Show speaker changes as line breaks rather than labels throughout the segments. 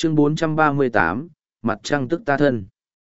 Chương 438, Mặt trăng tức ta thân.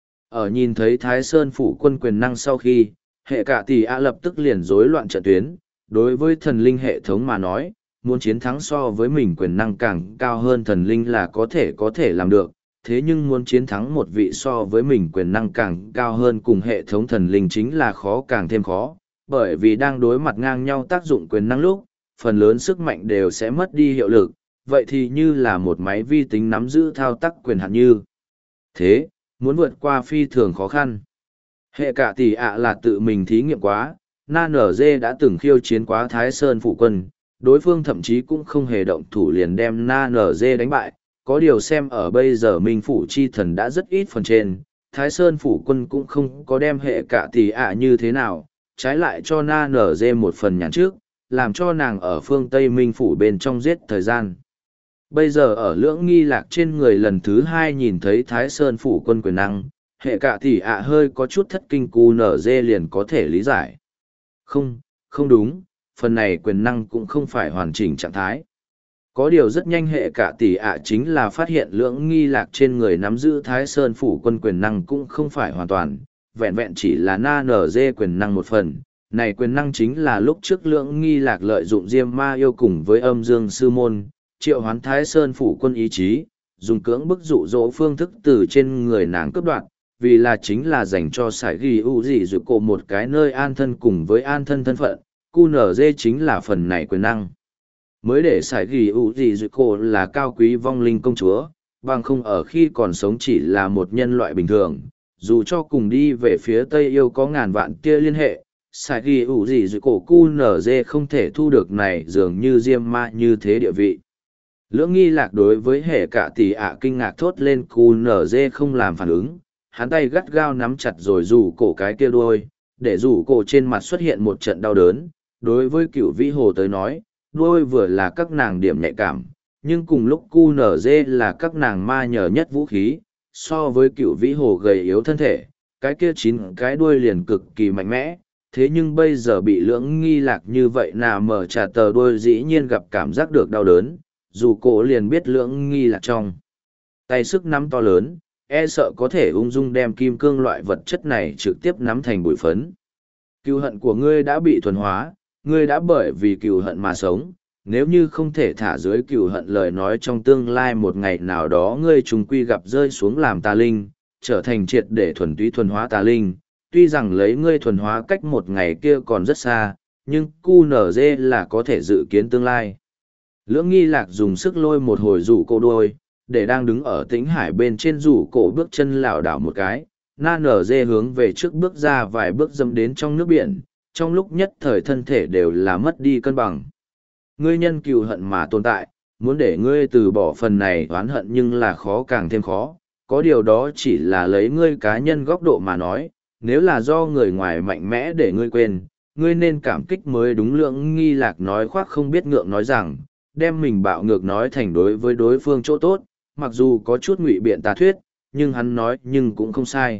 Ở nhìn thấy Thái Sơn phủ quân quyền năng sau khi, hệ cả tỷ ạ lập tức liền rối loạn trận tuyến. Đối với thần linh hệ thống mà nói, muốn chiến thắng so với mình quyền năng càng cao hơn thần linh là có thể làm được. Thế nhưng muốn chiến thắng một vị so với mình quyền năng càng cao hơn cùng hệ thống thần linh chính là khó càng thêm khó, bởi vì đang đối mặt ngang nhau tác dụng quyền năng lúc, phần lớn sức mạnh đều sẽ mất đi hiệu lực, vậy thì như là một máy vi tính nắm giữ thao tác quyền hạn như. Thế, muốn vượt qua phi thường khó khăn. Hệ cả tỷ ạ là tự mình thí nghiệm quá, Na Nở Dê đã từng khiêu chiến quá Thái Sơn phủ quân, đối phương thậm chí cũng không hề động thủ liền đem Na Nở Dê đánh bại, có điều xem ở bây giờ Minh Phủ Chi Thần đã rất ít phần trên, Thái Sơn phủ quân cũng không có đem hệ cả tỷ ạ như thế nào, trái lại cho Na Nở Dê một phần nhàn trước, làm cho nàng ở phương Tây Minh Phủ bên trong giết thời gian. Bây giờ ở lưỡng nghi lạc trên người lần thứ hai nhìn thấy Thái Sơn phủ quân quyền năng, hệ cả tỷ ạ hơi có chút thất kinh cu nở dê liền có thể lý giải. Không, không đúng, phần này quyền năng cũng không phải hoàn chỉnh trạng thái. Có điều rất nhanh hệ cả tỷ ạ chính là phát hiện lưỡng nghi lạc trên người nắm giữ Thái Sơn phủ quân quyền năng cũng không phải hoàn toàn, vẹn vẹn chỉ là na nở dê quyền năng một phần. Này quyền năng chính là lúc trước lưỡng nghi lạc lợi dụng diêm ma yêu cùng với âm dương sư môn, triệu hoán Thái Sơn phủ quân ý chí, dùng cưỡng bức dụ dỗ phương thức từ trên người nàng cướp đoạt, vì là chính là dành cho sải ghi u dị dự cổ một cái nơi an thân cùng với an thân thân phận, cu nở dê chính là phần này quyền năng. Mới để sải ghi u dị dự cổ là cao quý vong linh công chúa, bằng không ở khi còn sống chỉ là một nhân loại bình thường, dù cho cùng đi về phía Tây yêu có ngàn vạn tia liên hệ. Sải ghi ủ gì dưới cổ cu nở dê không thể thu được này dường như diêm ma như thế địa vị. Lưỡng nghi lạc đối với hệ cả tỷ ạ kinh ngạc thốt lên cu nở dê không làm phản ứng, hắn tay gắt gao nắm chặt rồi rủ cổ cái kia đuôi, để rủ cổ trên mặt xuất hiện một trận đau đớn. Đối với cựu vĩ hồ tới nói, đuôi vừa là các nàng điểm nhạy cảm, nhưng cùng lúc cu nở dê là các nàng ma nhờ nhất vũ khí, so với cựu vĩ hồ gầy yếu thân thể, cái kia 9 cái đuôi liền cực kỳ mạnh mẽ. Thế nhưng bây giờ bị lưỡng nghi lạc như vậy nà mở trả tờ đuôi dĩ nhiên gặp cảm giác được đau đớn, dù cổ liền biết lưỡng nghi lạc trong tay sức nắm to lớn, e sợ có thể ung dung đem kim cương loại vật chất này trực tiếp nắm thành bụi phấn. Cừu hận của ngươi đã bị thuần hóa, ngươi đã bởi vì cừu hận mà sống, nếu như không thể thả dưới cừu hận lời nói trong tương lai một ngày nào đó ngươi trùng quy gặp rơi xuống làm tà linh, trở thành triệt để thuần túy thuần hóa tà linh. Tuy rằng lấy ngươi thuần hóa cách một ngày kia còn rất xa, nhưng QNZ là có thể dự kiến tương lai. Lưỡng nghi lạc dùng sức lôi một hồi rủ cổ đuôi, để đang đứng ở tĩnh hải bên trên rủ cổ bước chân lảo đảo một cái, na nở dê hướng về trước bước ra vài bước dâm đến trong nước biển, trong lúc nhất thời thân thể đều là mất đi cân bằng. Ngươi nhân cừu hận mà tồn tại, muốn để ngươi từ bỏ phần này oán hận nhưng là khó càng thêm khó, có điều đó chỉ là lấy ngươi cá nhân góc độ mà nói. Nếu là do người ngoài mạnh mẽ để ngươi quên, ngươi nên cảm kích mới đúng. Lưỡng nghi lạc nói khoác không biết ngượng nói rằng, đem mình bạo ngược nói thành đối với đối phương chỗ tốt, mặc dù có chút ngụy biện tà thuyết, nhưng hắn nói nhưng cũng không sai.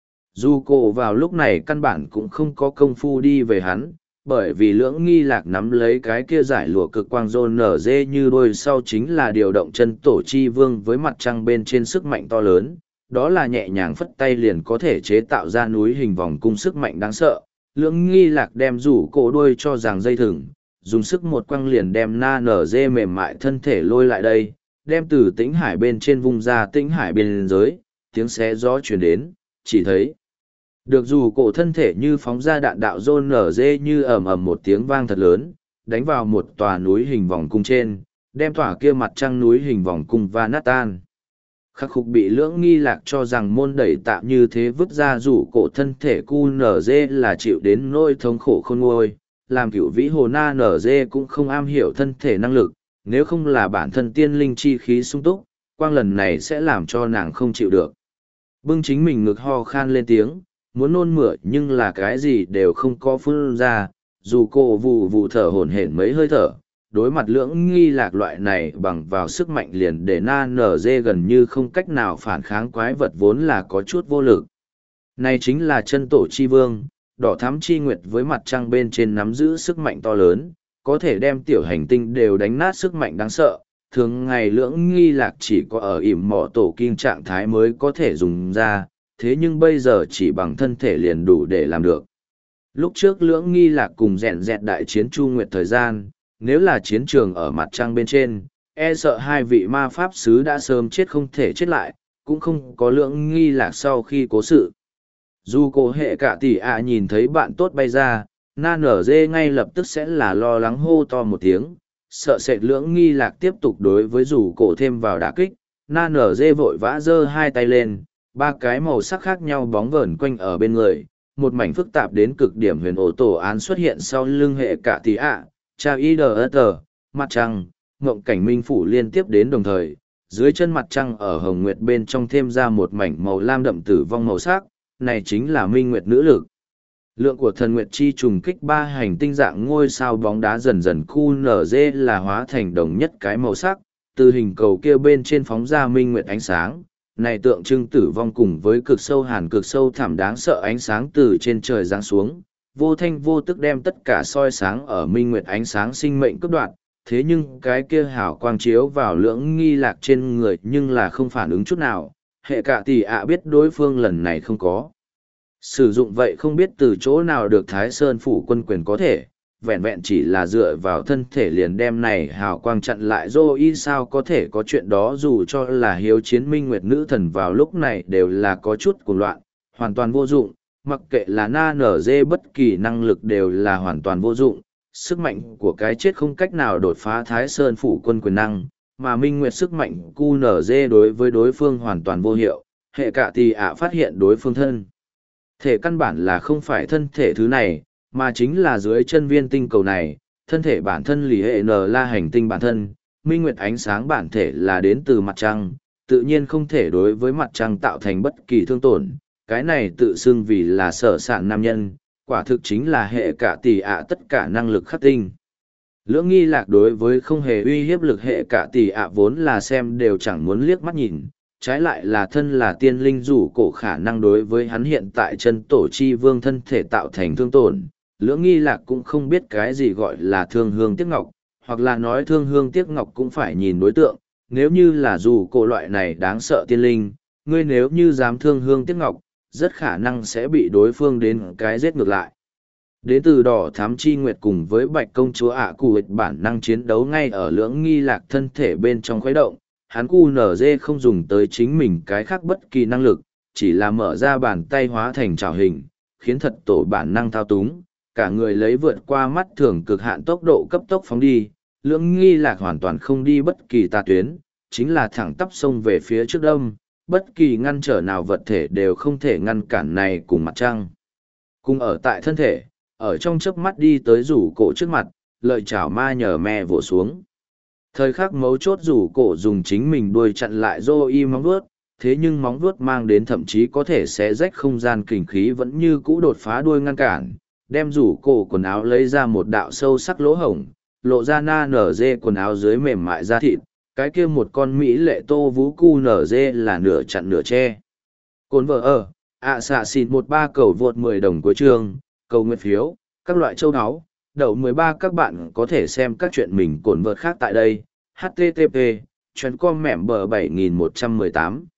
Dù cổ vào lúc này căn bản cũng không có công phu đi về hắn, bởi vì lưỡng nghi lạc nắm lấy cái kia giải lụa cực quang rôn nở dê như đôi sau chính là điều động chân tổ chi vương với mặt trăng bên trên sức mạnh to lớn. Đó là nhẹ nhàng phất tay liền có thể chế tạo ra núi hình vòng cung sức mạnh đáng sợ. Lưỡng nghi lạc đem rủ cổ đuôi cho ràng dây thừng, dùng sức một quăng liền đem na nở dê mềm mại thân thể lôi lại đây, đem từ tĩnh hải bên trên vùng ra tĩnh hải biên giới, tiếng xé gió truyền đến, chỉ thấy. Được rủ cổ thân thể như phóng ra đạn đạo rôn nở dê như ầm ầm một tiếng vang thật lớn, đánh vào một tòa núi hình vòng cung trên, đem tòa kia mặt trăng núi hình vòng cung va nát tan. Khắc khục bị lưỡng nghi lạc cho rằng môn đẩy tạm như thế vứt ra rủ cổ thân thể cu nở dê là chịu đến nỗi thống khổ khôn nguôi, làm cựu vĩ hồ na nở dê cũng không am hiểu thân thể năng lực, nếu không là bản thân tiên linh chi khí sung túc, quang lần này sẽ làm cho nàng không chịu được. Bưng chính mình ngực ho khan lên tiếng, muốn nôn mửa nhưng là cái gì đều không có phun ra, dù cô vù vù thở hổn hển mấy hơi thở. Đối mặt lưỡng nghi lạc loại này bằng vào sức mạnh liền để na nở dê gần như không cách nào phản kháng quái vật vốn là có chút vô lực. Này chính là chân tổ chi vương, đỏ thắm chi nguyệt với mặt trăng bên trên nắm giữ sức mạnh to lớn, có thể đem tiểu hành tinh đều đánh nát sức mạnh đáng sợ, thường ngày lưỡng nghi lạc chỉ có ở ỉm mỏ tổ kinh trạng thái mới có thể dùng ra, thế nhưng bây giờ chỉ bằng thân thể liền đủ để làm được. Lúc trước lưỡng nghi lạc cùng rèn dẹt đại chiến Chu Nguyệt thời gian, nếu là chiến trường ở mặt trăng bên trên, e sợ hai vị ma pháp sứ đã sớm chết không thể chết lại, cũng không có lưỡng nghi lạc sau khi cố sự. Dù cổ hệ cả tỷ ạ nhìn thấy bạn tốt bay ra, na nở dê ngay lập tức sẽ là lo lắng hô to một tiếng, sợ sệt lưỡng nghi lạc tiếp tục đối với dù cổ thêm vào đả kích, na nở dê vội vã giơ hai tay lên, ba cái màu sắc khác nhau bóng vờn quanh ở bên người, một mảnh phức tạp đến cực điểm huyền ổ tổ án xuất hiện sau lưng hệ cả tỷ ạ, trao y đờ tờ, mặt trăng, ngộng cảnh minh phủ liên tiếp đến đồng thời, dưới chân mặt trăng ở hồng nguyệt bên trong thêm ra một mảnh màu lam đậm tử vong màu sắc, này chính là minh nguyệt nữ lực. Lượng của thần nguyệt chi trùng kích ba hành tinh dạng ngôi sao bóng đá dần dần QNZ là hóa thành đồng nhất cái màu sắc, từ hình cầu kia bên trên phóng ra minh nguyệt ánh sáng, này tượng trưng tử vong cùng với cực sâu hàn cực sâu thẳm đáng sợ ánh sáng từ trên trời giáng xuống, vô thanh vô tức đem tất cả soi sáng ở minh nguyệt ánh sáng sinh mệnh cấp đoạn, thế nhưng cái kia hào quang chiếu vào lưỡng nghi lạc trên người nhưng là không phản ứng chút nào, hệ cả tỷ ạ biết đối phương lần này không có sử dụng vậy không biết từ chỗ nào được Thái Sơn phủ quân quyền có thể, vẹn vẹn chỉ là dựa vào thân thể liền đem này hào quang chặn lại dô y sao có thể có chuyện đó dù cho là hiếu chiến minh nguyệt nữ thần vào lúc này đều là có chút cuồng loạn, hoàn toàn vô dụng, mặc kệ là na nở dê bất kỳ năng lực đều là hoàn toàn vô dụng, sức mạnh của cái chết không cách nào đột phá Thái Sơn phủ quân quyền năng, mà minh nguyệt sức mạnh QNZ đối với đối phương hoàn toàn vô hiệu, hệ cả tỷ ạ phát hiện đối phương thân thể căn bản là không phải thân thể thứ này, mà chính là dưới chân viên tinh cầu này, thân thể bản thân lì hệ N là hành tinh bản thân, minh nguyệt ánh sáng bản thể là đến từ mặt trăng, tự nhiên không thể đối với mặt trăng tạo thành bất kỳ thương tổn, cái này tự xưng vì là sở sản nam nhân, quả thực chính là hệ cả tỷ ạ tất cả năng lực khắc tinh. Lưỡng nghi lạc đối với không hề uy hiếp lực hệ cả tỷ ạ vốn là xem đều chẳng muốn liếc mắt nhìn, trái lại là thân là tiên linh rủ cổ khả năng đối với hắn hiện tại chân tổ chi vương thân thể tạo thành thương tổn. Lưỡng nghi lạc cũng không biết cái gì gọi là thương hương tiếc ngọc, hoặc là nói thương hương tiếc ngọc cũng phải nhìn đối tượng, nếu như là rủ cổ loại này đáng sợ tiên linh, ngươi nếu như dám thương hương tiếc ngọc, rất khả năng sẽ bị đối phương đến cái giết ngược lại. Đến từ đỏ thám chi nguyệt cùng với bạch công chúa ạ cụ bản năng chiến đấu ngay ở lưỡng nghi lạc thân thể bên trong khuấy động, hắn QNZ không dùng tới chính mình cái khác bất kỳ năng lực, chỉ là mở ra bàn tay hóa thành trảo hình, khiến thật tổ bản năng thao túng, cả người lấy vượt qua mắt thường cực hạn tốc độ cấp tốc phóng đi, lưỡng nghi lạc hoàn toàn không đi bất kỳ tà tuyến, chính là thẳng tắp sông về phía trước đông, bất kỳ ngăn trở nào vật thể đều không thể ngăn cản này cùng mặt trăng. Cùng ở tại thân thể, ở trong chớp mắt đi tới rủ cổ trước mặt, lợi chảo ma nhờ me vỗ xuống. Thời khắc mấu chốt rủ cổ dùng chính mình đuôi chặn lại dô y móng vuốt, thế nhưng móng vuốt mang đến thậm chí có thể xé rách không gian kình khí vẫn như cũ đột phá đuôi ngăn cản, đem rủ cổ quần áo lấy ra một đạo sâu sắc lỗ hổng, lộ ra na nở dê quần áo dưới mềm mại da thịt, cái kia một con mỹ lệ tô vú cu nở dê là nửa chặn nửa che. Cồn vợ ở, xạ xịt 13 cầu vượt 10 đồng cuối chương, cầu nguyện phiếu, các loại châu áo. Đậu 13 các bạn có thể xem các chuyện mình cồn vợt khác tại đây. http://com mẻm bờ 7118